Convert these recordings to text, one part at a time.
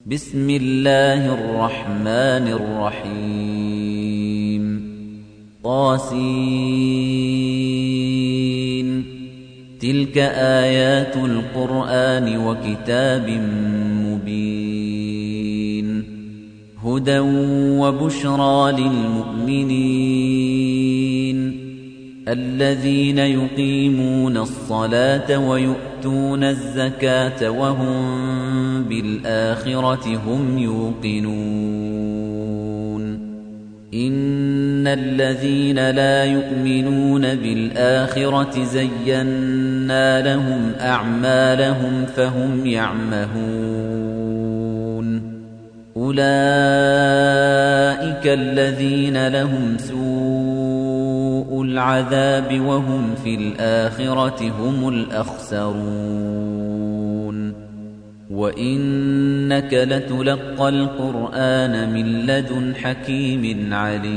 بسم الله الرحمن الرحيم طاسين تلك آيات القرآن وكتاب مبين هدى وبشرى للمؤمنين الذين يقيمون الصلاة ويؤتون الزكاة وهم بالآخرة هم يوقنون إن الذين لا يؤمنون بالآخرة زينا لهم أعمالهم فهم يعمهون أولئك الذين لهم سوء العذاب وهم في الآخرة هم الأخسرون وإنك لتلقى القرآن من لدن حكيم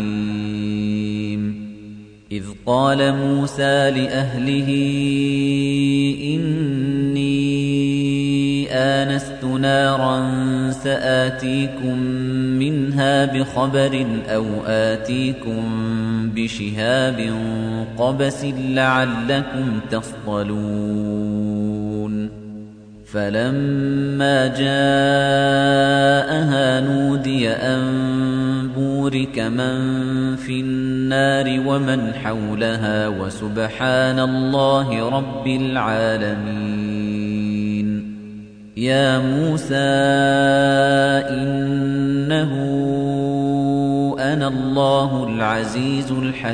عليم إذ قال موسى لأهله إني آنست نارا سآتيكم منها بخبر أو آتيكم بشهاب قبس لعلكم تصطلون فلما جاءها نودي أن بورك من في النار ومن حولها وسبحان الله رب العالمين يا موسى إنه أنا الله العزيز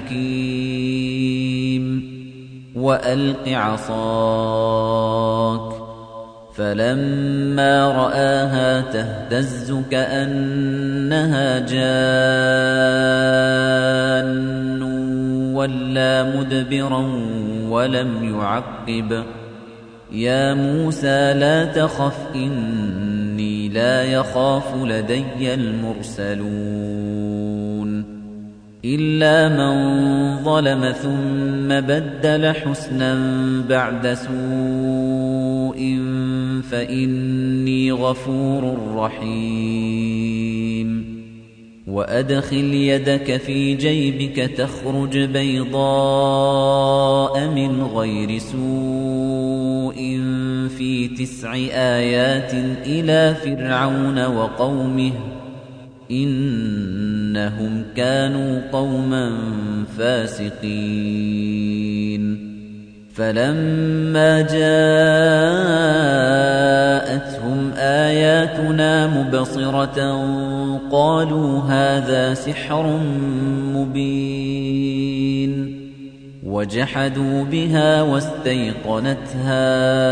الحكيم وألق عصاك فلما رآها تهتز كأنها جان ولا مدبرا ولم يعقب يا موسى لا تخف إني لا يخاف لدي المرسلون إلا من ظلم ثم بدل حسنا بعد سوء فإني غفور رحيم وأدخل يدك في جيبك تخرج بيضاء من غير سوء في 9 آيات إلى فرعون وقومه إنهم كانوا قوما فاسقين فلما جاءتهم آياتنا مبصرة قالوا هذا سحر مبين وجحدوا بها واستيقنتها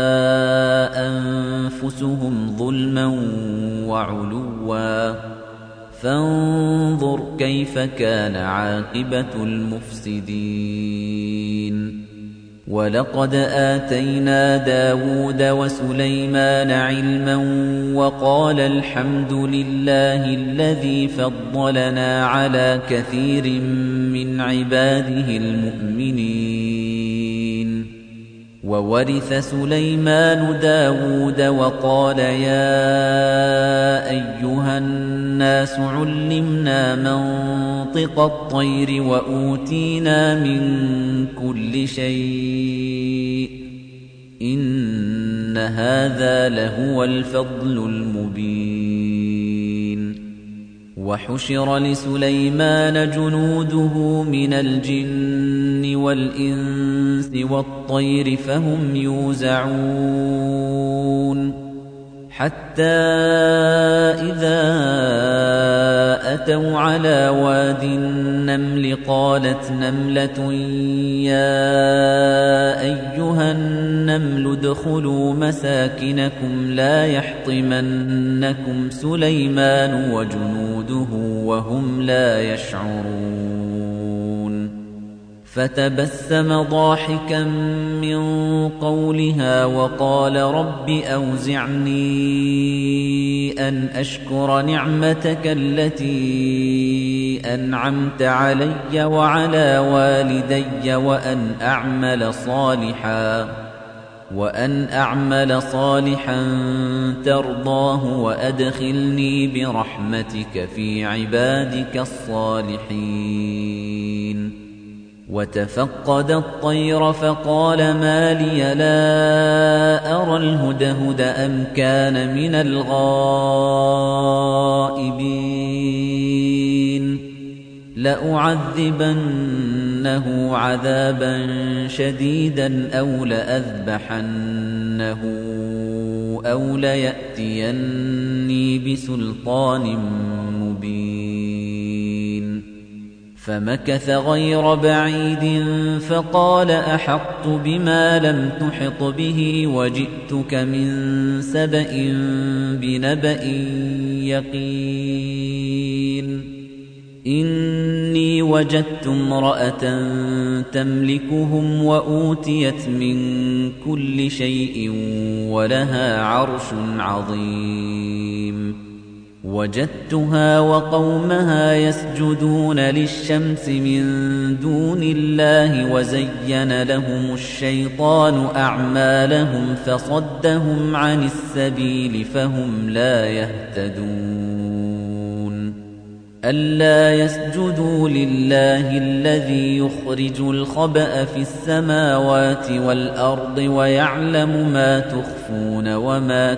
أنفسهم ظلما وعلوا فانظر كيف كان عاقبة المفسدين ولقد آتينا داود وسليمان علما وقال الحمد لله الذي فضلنا على كثير من عباده المؤمنين وورث سليمان داود وقال يا أيها الناس علمنا منطق الطير وأوتينا من كل شيء إن هذا لهو الفضل المبين وحشر لسليمان جنوده من الجن والإنس والطير فهم يوزعون حتى إذا أتوا على واد النمل قالت نملة يا أيها النمل ادخلوا مساكنكم لا يحطمنكم سليمان وجنوده وهم لا يشعرون فتبسم ضاحكا من قولها وقال رب أوزعني أن أشكر نعمتك التي أنعمت علي وعلى والدي وأن أعمل صالحا وأن أعمل صالحا ترضاه وأدخلني برحمتك في عبادك الصالحين وتفقد الطير فقال ما لي لا أرى الهدهد أم كان من الغائبين لأعذبنه عذابا شديدا أو لأذبحنه أو ليأتيني بسلطان مبين فمكث غير بعيد فقال أحطت بما لم تحط به وجئتك من سبأ بنبأ يقين إني وجدت امرأة تملكهم وأوتيت من كل شيء ولها عرش عظيم وجدتها وقومها يسجدون للشمس من دون الله وزين لهم الشيطان أعمالهم فصدهم عن السبيل فهم لا يهتدون ألا يسجدوا لله الذي يخرج الخبأ في السماوات والأرض ويعلم ما تخفون وما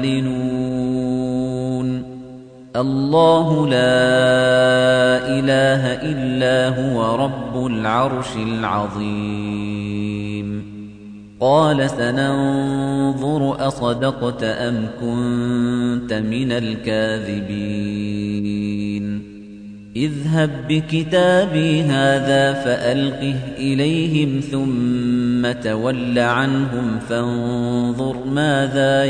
تعلنون الله لا إله إلا هو رب العرش العظيم قال سننظر أصدقت أم كنت من الكاذبين اذهب بكتابي هذا فألقه إليهم ثم تول عنهم فانظر ماذا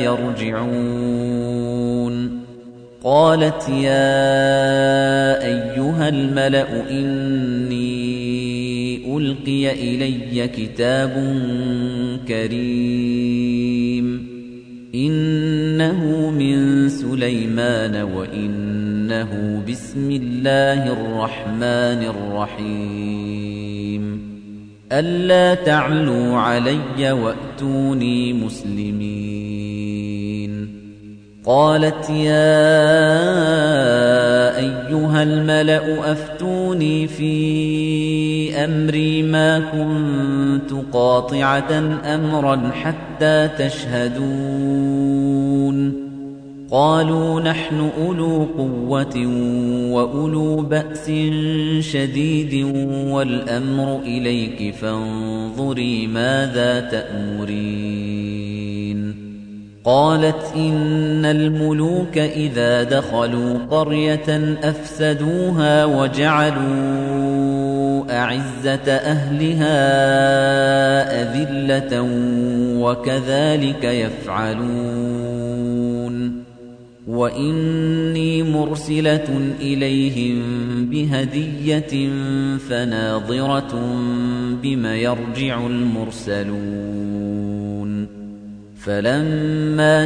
يرجعون قالت يا أيها الملأ إني ألقي إلي كتاب كريم إنه من سليمان وإنه بسم الله الرحمن الرحيم ألا تعلوا علي وأتوني مسلمين قالت يا أيها الملأ أفتوني في أمري ما كنت قاطعة أمرا حتى تشهدون قالوا نحن أولو قوة وأولو بأس شديد والأمر إليك فانظري ماذا تأمرين قالت إن الملوك إذا دخلوا قرية أفسدوها وجعلوا أعزة أهلها أذلة وكذلك يفعلون وإني مرسلة إليهم بهدية فناظرة بما يرجع المرسلون فلما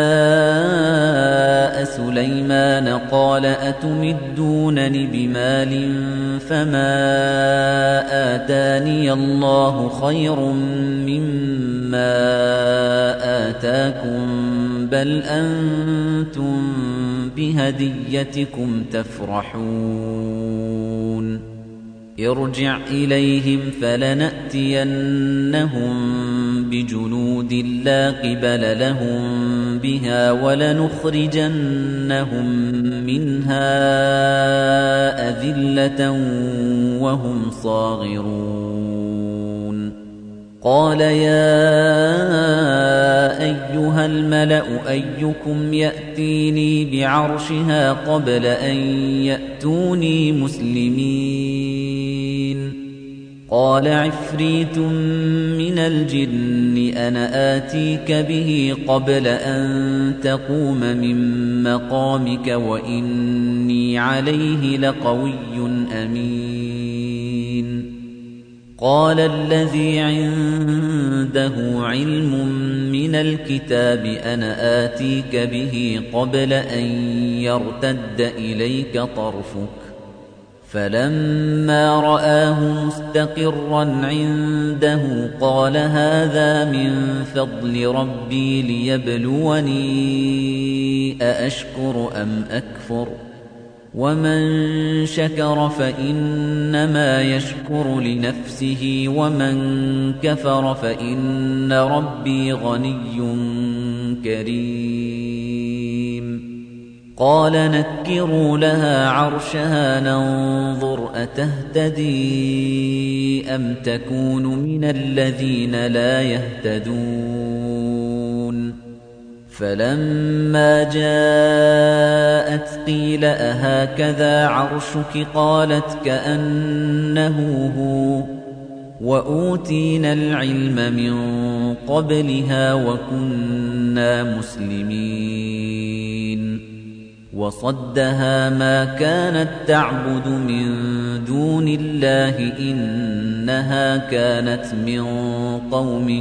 جاء سليمان قال أتمدونني بمال فما آتاني الله خير مما آتاكم بل أنتم بهديتكم تفرحون ارجع إليهم فلنأتينهم بجنود لا قبل لهم بها ولنخرجنهم منها أذلة وهم صاغرون قال يا أيها الملأ أيكم يأتيني بعرشها قبل أن يأتوني مسلمين قال عفريت من الجن أنا آتيك به قبل أن تقوم من مقامك وإني عليه لقوي أمين قال الذي عنده علم من الكتاب أنا آتيك به قبل أن يرتد إليك طرفك فَلَمَّا رَآهُ مُسْتَقِرًّا عِندَهُ قَالَ هَذَا مِن فَضْلِ رَبِّي لِيَبْلُوَنِي أَأَشْكُرُ أَمْ أَكْفُرُ وَمَن شَكَرَ فَإِنَّمَا يَشْكُرُ لِنَفْسِهِ وَمَن كَفَرَ فَإِنَّ رَبِّي غَنِيٌّ كَرِيمٌ قَالَ نَكِّرُوا لَهَا عَرْشَهَا نَنظُرْ أَتَهْتَدِي أَمْ تَكُونُ مِنَ الَّذِينَ لَا يَهْتَدُونَ فَلَمَّا جَاءَتْ قِيلَ أَهَكَذَا عَرْشُكِ قَالَتْ كَأَنَّهُ هُوَ وَأُوتِينَا الْعِلْمَ مِنْ قَبْلِهَا وَكُنَّا مُسْلِمِينَ وَصَدَّهَا مَا كَانَتْ تَعْبُدُ مِن دُونِ اللَّهِ إِنَّهَا كَانَتْ مِن قَوْمٍ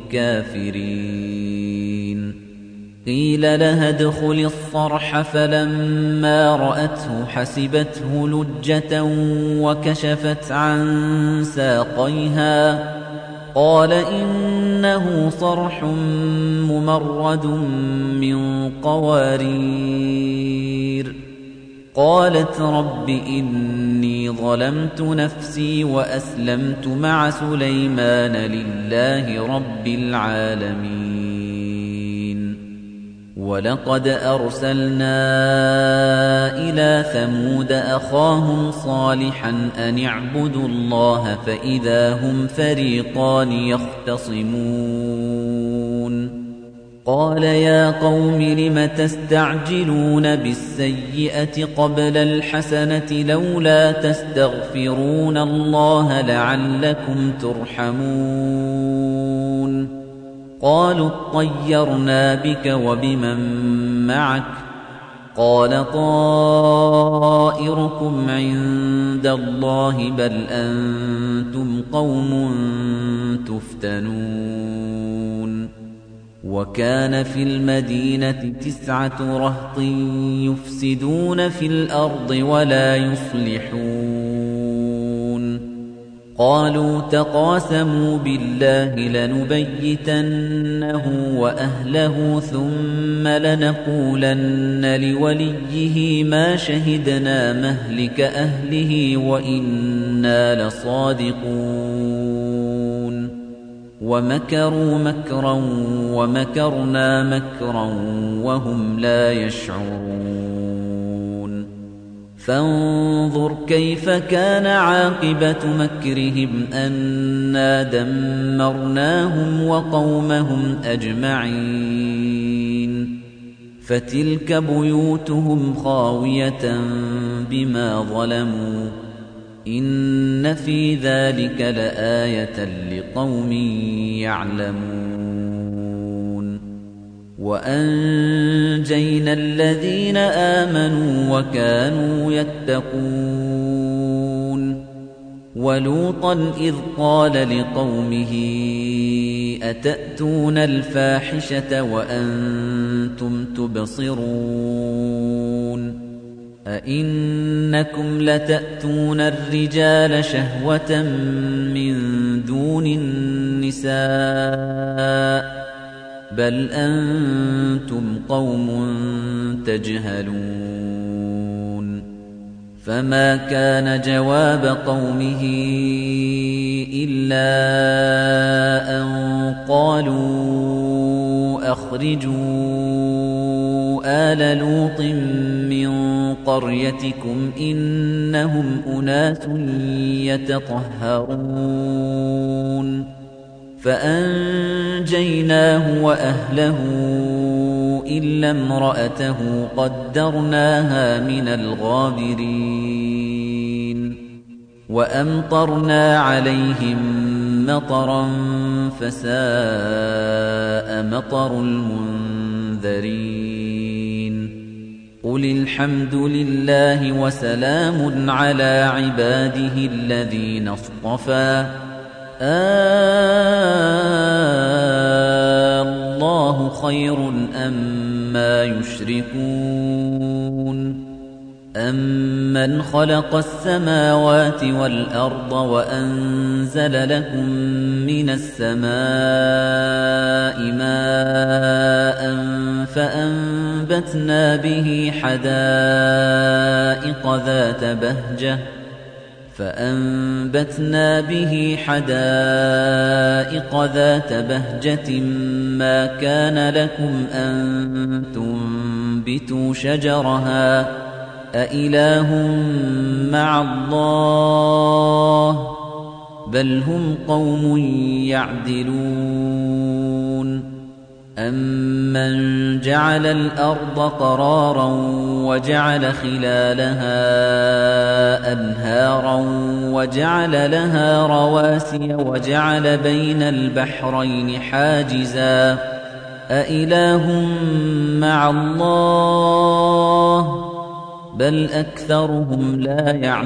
كَافِرِينَ قِيلَ لَهَا ادْخُلِي الصَّرْحَ فَلَمَّا رَأَتْهُ حَسِبَتْهُ لُجَّةً وَكَشَفَتْ عَن سَاقَيْهَا قَالَ إِنَّهُ صَرْحٌ مُّمَرَّدٌ مِّن قَوَارِيرَ قَالَتْ رَبِّ إِنِّي ظَلَمْتُ نَفْسِي وَأَسْلَمْتُ مَعَ سُلَيْمَانَ لِلَّهِ رَبِّ الْعَالَمِينَ وَلَقَدْ أَرْسَلْنَا إِلَى ثَمُودَ أَخَاهُمْ صَالِحًا أَنِ اعْبُدُوا اللَّهَ فَإِذَا هُمْ فَرِيقَانِ يَخْتَصِمُونَ قَالَ يَا قَوْمِ لِمَ تَسْتَعْجِلُونَ بِالسَّيِّئَةِ قَبْلَ الْحَسَنَةِ لَوْلَا تَسْتَغْفِرُونَ اللَّهَ لَعَلَّكُمْ تُرْحَمُونَ قَالُوا اطَّيَّرْنَا بِكَ وَبِمَن مَّعَكَ قَالَ طَائِرُكُمْ عِندَ اللَّهِ بَلْ أَنتُمْ قَوْمٌ تُفْتَنُونَ وَكَانَ فِي الْمَدِينَةِ 9 رَهْطٍ يُفْسِدُونَ فِي الْأَرْضِ وَلَا يُصْلِحُونَ قَالُوا تَقَاسَمُوا بِاللَّهِ لَنُبَيِّتَنَّهُ وَأَهْلَهُ ثُمَّ لَنَقُولَنَّ لِوَلِيِّهِ مَا شَهِدْنَا مَهْلِكَ أَهْلِهِ وَإِنَّا لَصَادِقُونَ وَمَكَرُوا مَكْرًا وَمَكَرْنَا مَكْرًا وَهُمْ لا يَشْعُرُونَ فانظُرْ كَيْفَ كَانَ عَاقِبَةُ مَكْرِهِمْ أَنَّا دَمَّرْنَاهُمْ وَقَوْمَهُمْ أَجْمَعِينَ فَتِلْكَ بُيُوتُهُمْ خَاوِيَةً بِمَا ظَلَمُوا إِنَّ فِي ذَلِكَ لَآيَةً لِقَوْمٍ يَعْلَمُونَ وَأَنجَيْنَا الَّذِينَ آمَنُوا وَكَانُوا يَتَّقُونَ وَلُوطًا إِذْ قَالَ لِقَوْمِهِ أَتَأْتُونَ الْفَاحِشَةَ وَأَنتُمْ تُبْصِرُونَ أَئِنَّكُمْ لَتَأْتُونَ الرِّجَالَ شَهْوَةً مِّن دُونِ النِّسَاءِ بَلْ أَنتُمْ قَوْمٌ تَجْهَلُونَ فَمَا كَانَ جَوَابَ قَوْمِهِ إِلَّا أَن قَالُوا أَخْرِجُوا آلَ لُوطٍ مِّن قَرْيَتِكُمْ إِنَّهُمْ أُنَاسٌ يَتَطَهَّرُونَ فَأَنجَيْنَاهُ وَأَهْلَهُ إِلَّا امْرَأَتَهُ قَدَّرْنَاهَا مِنَ الْغَابِرِينَ وَأَمْطَرْنَا عَلَيْهِم مَّطَرًا فَسَاءَ مَطَرُ الْمُنذَرِينَ قُلِ الْحَمْدُ لِلَّهِ وَسَلَامٌ عَلَىٰ عِبَادِهِ الَّذِينَ اصْطَفَىٰ اللَّهُ خَيْرٌ أَمَّا يُشْرِكُونَ أَمَّنْ خَلَقَ السَّمَاوَاتِ وَالْأَرْضَ وَأَنزَلَ لَكُم مِّنَ السَّمَاءِ مَاءً فَأَنبَتْنَا به حدائق ذات بهجة ما كان لكم أن تنبتوا شجرها أإله مع الله بل هم قوم يعدلون أَمَّنْ جَعَلَ الْأَرْضَ قَرَارًا وَجَعَلَ خِلَالَهَا أَنْهَارًا وَجَعَلَ لَهَا رَوَاسِيَ وَجَعَلَ بَيْنَ الْبَحْرَيْنِ حَاجِزًا أَإِلَٰهٌ مَّعَ اللَّهِ بَلْ أَكْثَرُهُمْ لَا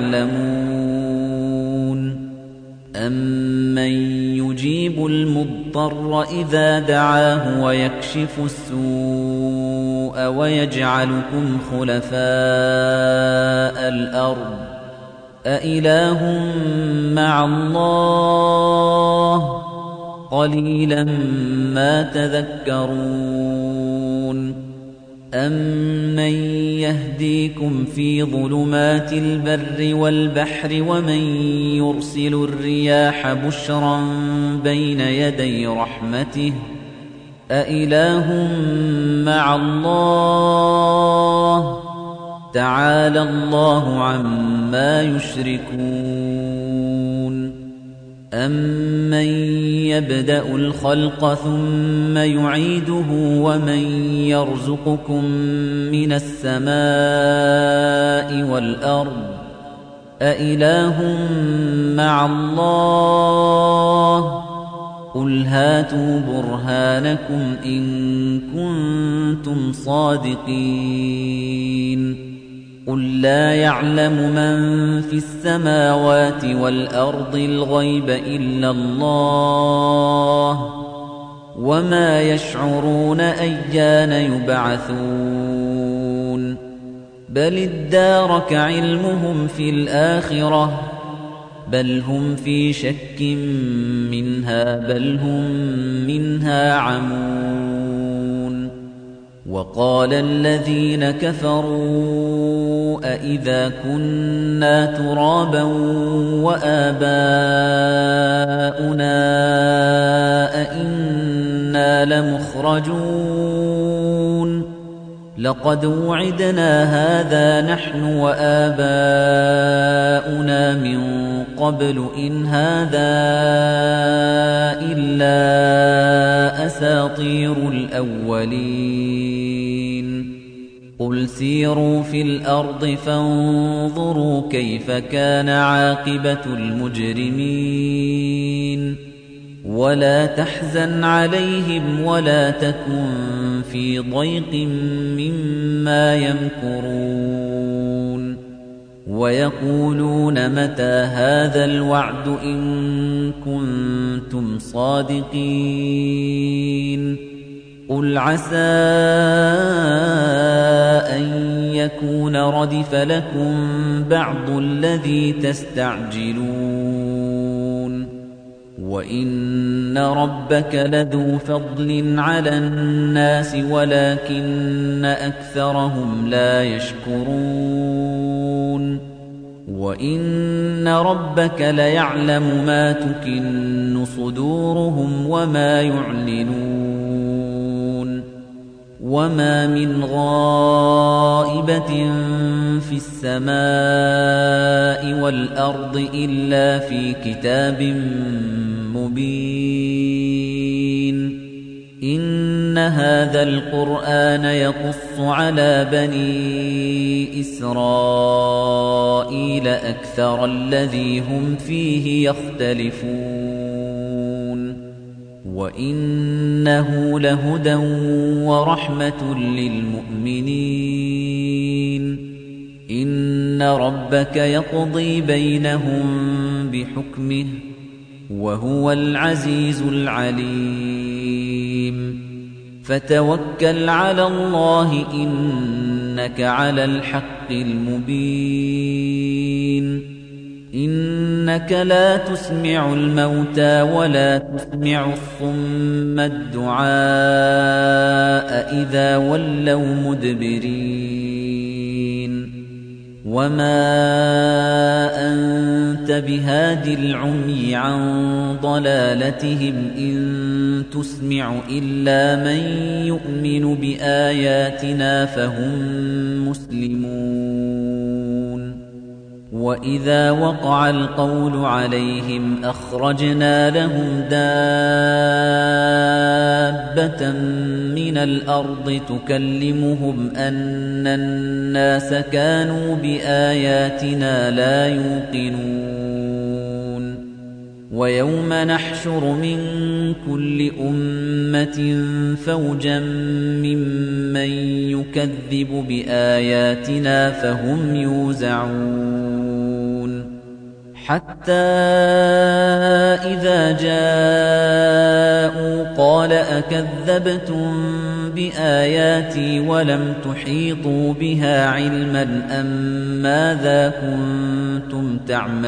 يَعْلَمُونَ أَمَّن يُجِيبُ الْمُضْطَرَّ إِذَا دَعَاهُ وَيَكْشِفُ السُّوءَ وَيَجْعَلُكُمْ خُلَفَاءَ الْأَرْضِ أَإِلَٰهٌ مَّعَ اللَّهِ قَلِيلًا مَّا تَذَكَّرُونَ أَمَّن يَهْدِيكُمْ فِي ظُلُمَاتِ الْبَرِّ وَالْبَحْرِ وَمَن يُرْسِلُ الرِّيَاحَ بُشْرًا بَيْنَ يَدَيْ رَحْمَتِهِ أَإِلَٰهٌ مَّعَ اللَّهِ تَعَالَى اللَّهُ عَمَّا يُشْرِكُونَ أَمَّن يَبْدَأُ الْخَلْقَ ثُمَّ يُعِيدُهُ وَمَن يَرْزُقُكُم مِّنَ السَّمَاءِ وَالْأَرْضِ أَإِلَٰهٌ مَّعَ اللَّهِ قُلْ هَاتُوا بُرْهَانَكُمْ إِن كُنتُمْ صَادِقِينَ قُل لَّا يَعْلَمُ مَن فِي السَّمَاوَاتِ وَالْأَرْضِ الْغَيْبَ إِلَّا اللَّهُ وَمَا يَشْعُرُونَ أَيَّانَ يُبْعَثُونَ بَلِ ادَّارَكَ عِلْمُهُمْ فِي الْآخِرَةِ بَلْ هُمْ فِي شَكٍّ مِّنْهَا بَلْ هُم مِّنْهَا عَمُونَ وَقَالَ الَّذِينَ كَفَرُوا أَإِذَا كُنَّا تُرَابًا وَآبَاؤُنَا أَإِنَّا لَمُخْرَجُونَ لَقَدْ وُعِدْنَا هَذَا نَحْنُ وَآبَاؤُنَا مِن قَبْلُ إِنْ هَذَا إِلَّا أَسَاطِيرُ الْأَوَّلِينَ قُلْ سِيرُوا فِي الْأَرْضِ فَانظُرُوا كَيْفَ كَانَ عَاقِبَةُ الْمُجْرِمِينَ وَلَا تَحْزَنْ عَلَيْهِمْ وَلَا تَكُنْ فِي ضَيْقٍ مِّمَّا يَمْكُرُونَ وَيَقُولُونَ مَتَى هَذَا الْوَعْدُ إِن كُنتُمْ صَادِقِينَ قُلْ عَسَىٰ أَن يَكُونَ رَدِفَ لَكُم بَعْضُ الَّذِي تَسْتَعْجِلُونَ وَإِنَّ رَبَّكَ لَذُو فَضْلٍ عَلَى النَّاسِ وَلَكِنَّ أَكْثَرَهُمْ لَا يَشْكُرُونَ وَإِنَّ رَبَّكَ لَيَعْلَمُ مَا تُكِنُّ صُدُورُهُمْ وَمَا يُعْلِنُونَ وَمَا مِنْ غَائِبَةٍ فِي السَّمَاءِ وَالْأَرْضِ إِلَّا فِي كِتَابٍ مُبِينٍ إِنَّ هَذَا الْقُرْآنَ يَقُصُّ عَلَى بَنِي إِسْرَائِيلَ أَكْثَرَ الَّذِي هُمْ فِيهِ يَخْتَلِفُونَ وَإِنَّهُ لَهُدًى وَرَحْمَةٌ لِّلْمُؤْمِنِينَ إِنَّ رَبَّكَ يَقْضِي بَيْنَهُم بِحُكْمِهِ وَهُوَ الْعَزِيزُ الْعَلِيمُ فَتَوَكَّلْ عَلَى اللَّهِ إِنَّكَ إنك على الحق المبين إنك لا تسمع الموتى ولا تسمع الصم الدعاء إذا ولوا مدبرين وما أنت بهاد العمي عن ضلالتهم إن تسمع إلا من يؤمن بآياتنا فهم مسلمون وإذا وقع القول عليهم أخرجنا لهم دابة من الأرض تكلمهم أن الناس كانوا بآياتنا لا يوقنون ويوم نحشر من كل أمة فوجا ممن يكذب بآياتنا فهم يوزعون حتى إذا جاءوا قال أكذبتم بآياتي ولم تحيطوا بها علما أم ماذا كنتم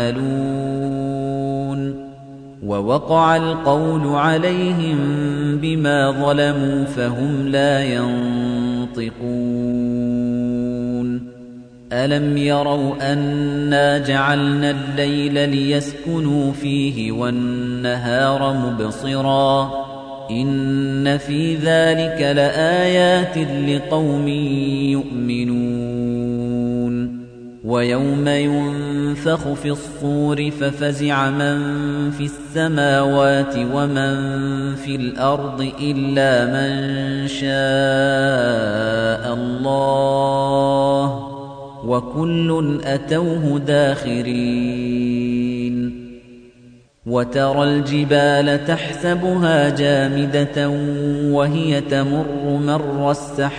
تعملون ووقع القول عليهم بما ظلموا فهم لا ينطقون ألم يروا أنا جعلنا الليل ليسكنوا فيه والنهار مبصرا إن في ذلك لآيات لقوم يؤمنون ويوم ينفخ في الصور ففزع من في السماوات ومن في الأرض إلا من شاء الله وكل أتوه داخرين وترى الجبال تحسبها جامدة وهي تمر مر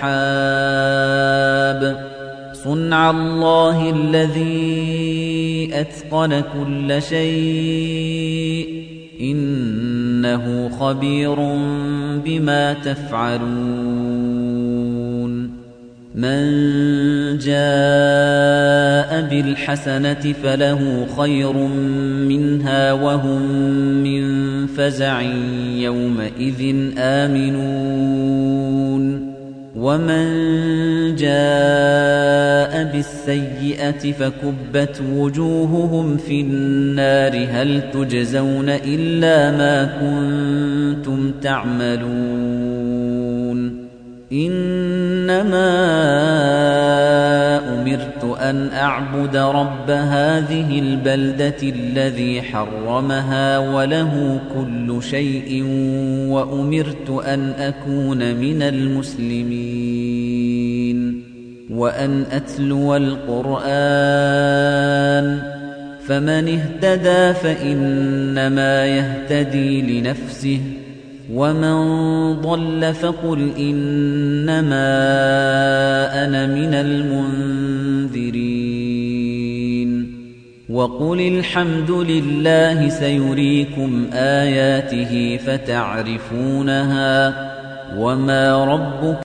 السحاب صنع الله الذي أتقن كل شيء إنه خبير بما تفعلون من جاء بالحسنة فله خير منها وهم من فزع يومئذ آمنون ومن جاء بالسيئة فكبت وجوههم في النار هل تجزون إلا ما كنتم تعملون إنما أمرت أن أعبد رب هذه البلدة الذي حرمها وله كل شيء وأمرت أن أكون من المسلمين وأن أتلو القرآن فمن اهتدى فإنما يهتدي لنفسه ومن ضل فقل إنما أنا من المنذرين وقل الحمد لله سيريكم آياته فتعرفونها وما ربك